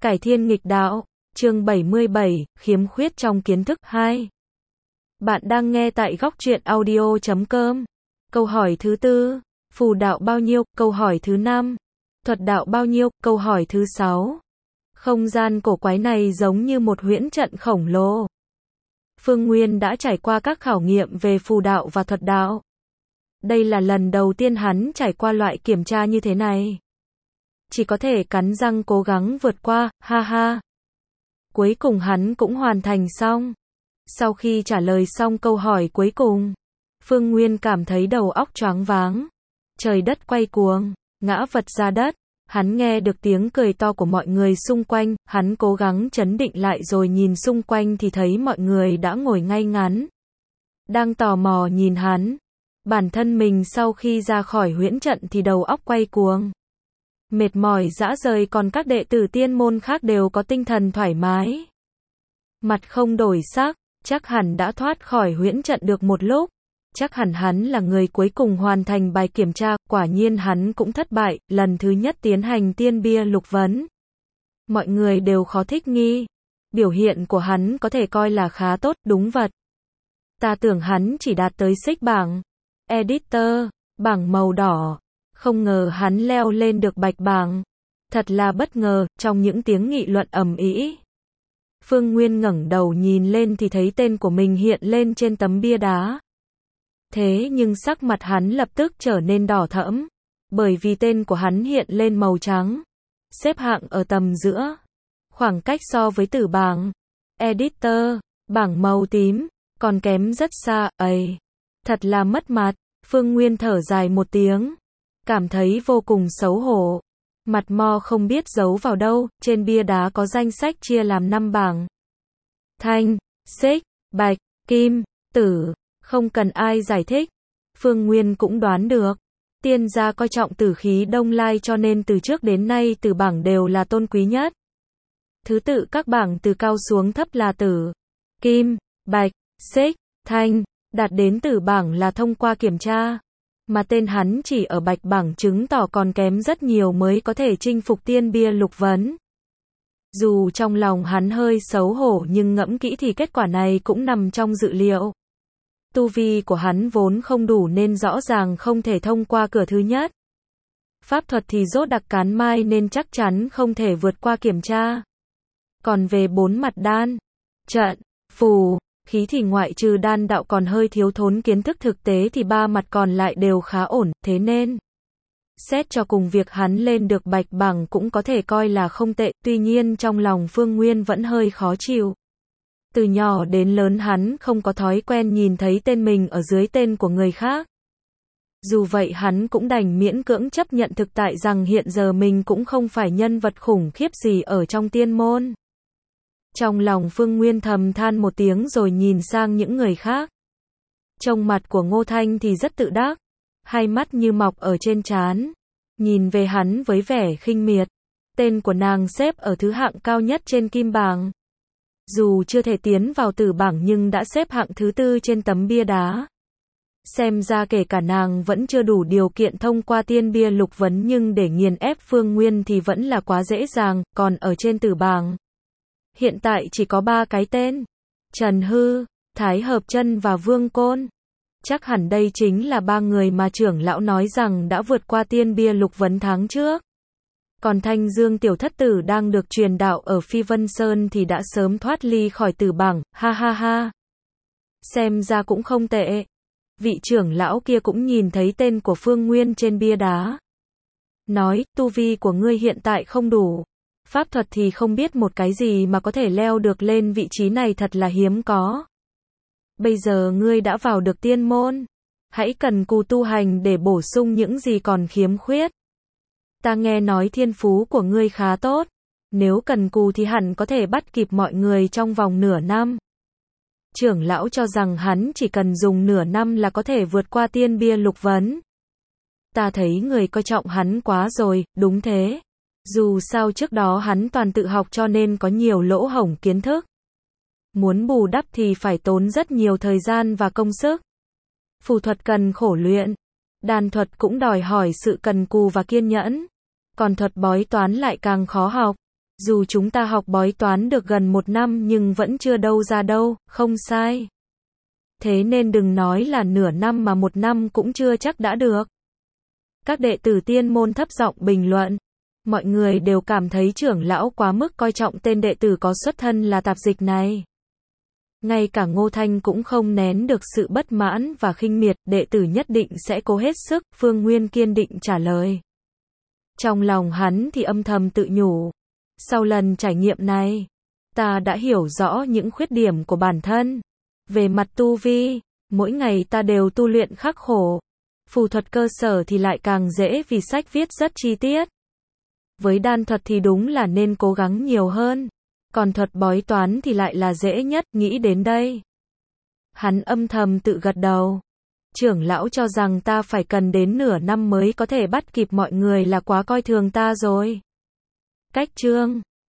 Cải thiên nghịch đạo, chương 77, khiếm khuyết trong kiến thức 2. Bạn đang nghe tại góc truyện audio.com. Câu hỏi thứ tư, phù đạo bao nhiêu? Câu hỏi thứ 5. Thuật đạo bao nhiêu? Câu hỏi thứ 6. Không gian cổ quái này giống như một huyễn trận khổng lồ. Phương Nguyên đã trải qua các khảo nghiệm về phù đạo và thuật đạo. Đây là lần đầu tiên hắn trải qua loại kiểm tra như thế này. Chỉ có thể cắn răng cố gắng vượt qua, ha ha. Cuối cùng hắn cũng hoàn thành xong. Sau khi trả lời xong câu hỏi cuối cùng, Phương Nguyên cảm thấy đầu óc choáng váng. Trời đất quay cuồng, ngã vật ra đất. Hắn nghe được tiếng cười to của mọi người xung quanh, hắn cố gắng trấn định lại rồi nhìn xung quanh thì thấy mọi người đã ngồi ngay ngắn. Đang tò mò nhìn hắn. Bản thân mình sau khi ra khỏi huyễn trận thì đầu óc quay cuồng. Mệt mỏi rã rời, còn các đệ tử tiên môn khác đều có tinh thần thoải mái. Mặt không đổi sắc, chắc hẳn đã thoát khỏi huyễn trận được một lúc. Chắc hẳn hắn là người cuối cùng hoàn thành bài kiểm tra, quả nhiên hắn cũng thất bại, lần thứ nhất tiến hành tiên bia lục vấn. Mọi người đều khó thích nghi. Biểu hiện của hắn có thể coi là khá tốt, đúng vật. Ta tưởng hắn chỉ đạt tới xích bảng. Editor, bảng màu đỏ. Không ngờ hắn leo lên được bạch bảng. Thật là bất ngờ, trong những tiếng nghị luận ầm ĩ. Phương Nguyên ngẩng đầu nhìn lên thì thấy tên của mình hiện lên trên tấm bia đá. Thế nhưng sắc mặt hắn lập tức trở nên đỏ thẫm, bởi vì tên của hắn hiện lên màu trắng, xếp hạng ở tầm giữa. Khoảng cách so với tử bảng, Editor, bảng màu tím, còn kém rất xa, ấy. Thật là mất mặt, Phương Nguyên thở dài một tiếng. Cảm thấy vô cùng xấu hổ. Mặt mo không biết giấu vào đâu, trên bia đá có danh sách chia làm 5 bảng. Thanh, xích, bạch, kim, tử, không cần ai giải thích. Phương Nguyên cũng đoán được. Tiên gia coi trọng tử khí Đông Lai cho nên từ trước đến nay tử bảng đều là tôn quý nhất. Thứ tự các bảng từ cao xuống thấp là tử, kim, bạch, xích, thanh, đạt đến tử bảng là thông qua kiểm tra. Mà tên hắn chỉ ở bạch bảng chứng tỏ còn kém rất nhiều mới có thể chinh phục tiên bia lục vấn. Dù trong lòng hắn hơi xấu hổ nhưng ngẫm kỹ thì kết quả này cũng nằm trong dự liệu. Tu vi của hắn vốn không đủ nên rõ ràng không thể thông qua cửa thứ nhất. Pháp thuật thì rốt đặc cán mai nên chắc chắn không thể vượt qua kiểm tra. Còn về 4 mặt đan, trận, phù, khí thì ngoại trừ đan đạo còn hơi thiếu thốn kiến thức thực tế thì 3 mặt còn lại đều khá ổn, thế nên xét cho cùng việc hắn lên được bạch bảng cũng có thể coi là không tệ, tuy nhiên trong lòng Phương Nguyên vẫn hơi khó chịu. Từ nhỏ đến lớn hắn không có thói quen nhìn thấy tên mình ở dưới tên của người khác. Dù vậy hắn cũng đành miễn cưỡng chấp nhận thực tại rằng hiện giờ mình cũng không phải nhân vật khủng khiếp gì ở trong tiên môn. Trong lòng Phương Nguyên thầm than một tiếng rồi nhìn sang những người khác. Trông mặt của Ngô Thanh thì rất tự đắc, hai mắt như mọc ở trên trán, nhìn về hắn với vẻ khinh miệt. Tên của nàng xếp ở thứ hạng cao nhất trên kim bảng. Dù chưa thể tiến vào tử bảng nhưng đã xếp hạng thứ 4 trên tấm bia đá. Xem ra kể cả nàng vẫn chưa đủ điều kiện thông qua tiên bia lục vấn nhưng để nghiền ép Phương Nguyên thì vẫn là quá dễ dàng, còn ở trên tử bảng. Hiện tại chỉ có 3 cái tên. Trần Hư, Thái Hợp Chân và Vương Côn. Chắc hẳn đây chính là 3 người mà trưởng lão nói rằng đã vượt qua tiên bia lục vấn tháng trước. Còn Thanh Dương tiểu thất tử đang được truyền đạo ở Phi Vân Sơn thì đã sớm thoát ly khỏi tử bảng, ha ha ha. Xem ra cũng không tệ. Vị trưởng lão kia cũng nhìn thấy tên của Phương Nguyên trên bia đá. Nói, tu vi của ngươi hiện tại không đủ. Pháp thuật thì không biết một cái gì mà có thể leo được lên vị trí này thật là hiếm có. Bây giờ ngươi đã vào được tiên môn. Hãy cần cù tu hành để bổ sung những gì còn khiếm khuyết. Ta nghe nói thiên phú của ngươi khá tốt. Nếu cần cù thì hẳn có thể bắt kịp mọi người trong vòng nửa năm. Trưởng lão cho rằng hắn chỉ cần dùng nửa năm là có thể vượt qua tiên bia lục vấn. Ta thấy người coi trọng hắn quá rồi, đúng thế. Dù sao trước đó hắn toàn tự học cho nên có nhiều lỗ hổng kiến thức. Muốn bù đắp thì phải tốn rất nhiều thời gian và công sức. Phù thuật cần khổ luyện. Đan thuật cũng đòi hỏi sự cần cù và kiên nhẫn. Còn thuật bói toán lại càng khó học. Dù chúng ta học bói toán được gần 1 năm nhưng vẫn chưa đâu ra đâu, không sai. Thế nên đừng nói là nửa năm mà 1 năm cũng chưa chắc đã được. Các đệ tử tiên môn thấp giọng bình luận. Mọi người đều cảm thấy trưởng lão quá mức coi trọng tên đệ tử có xuất thân là tạp dịch này. Ngay cả Ngô Thanh cũng không nén được sự bất mãn và khinh miệt, đệ tử nhất định sẽ cố hết sức, Phương Nguyên kiên định trả lời. Trong lòng hắn thì âm thầm tự nhủ. Sau lần trải nghiệm này, ta đã hiểu rõ những khuyết điểm của bản thân. Về mặt tu vi, mỗi ngày ta đều tu luyện khắc khổ. Phù thuật cơ sở thì lại càng dễ vì sách viết rất chi tiết. Với đan thuật thì đúng là nên cố gắng nhiều hơn. Còn thuật bói toán thì lại là dễ nhất, nghĩ đến đây. Hắn âm thầm tự gật đầu. Trưởng lão cho rằng ta phải cần đến nửa năm mới có thể bắt kịp mọi người là quá coi thường ta rồi. Cách chương